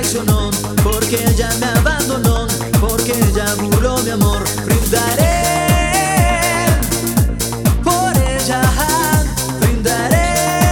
traicionó, porque ella me abandonó, porque ella burló mi amor. Brindaré por ella, brindaré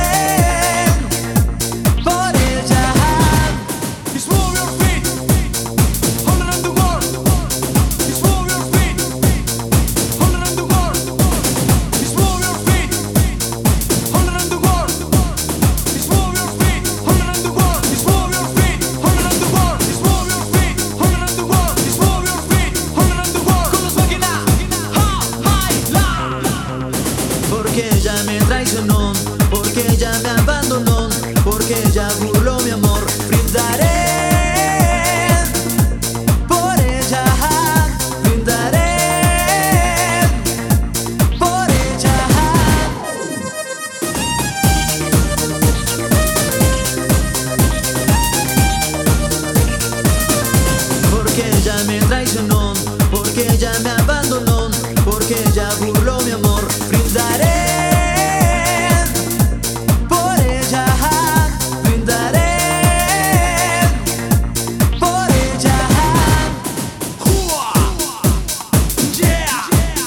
por ella. Just move your feet all around the world. Just move your feet all around the world. Just move your feet all around the world. Just move your feet all around the world. Just move your feet all around the world. Just move your feet all around the world. Just move your feet all around the world. Con los máquinas, Porque ella me traicionó, porque ella me abandonó, porque ella burló mi amor. Brindaré por ella, brindaré por ella. Porque ella me traicionó, porque ella me abandonó, porque ella burló mi amor. Brindaré por ella, brindaré por ella. yeah,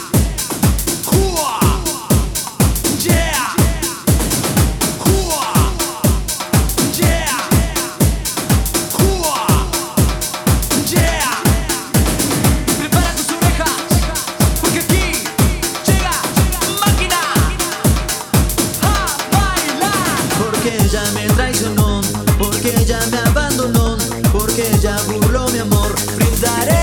yeah, yeah. Prepara tus orejas, porque aquí llega máquina a bailar. Porque ella me traicionó, porque ella me abandonó, porque ella burló mi amor. Brindaré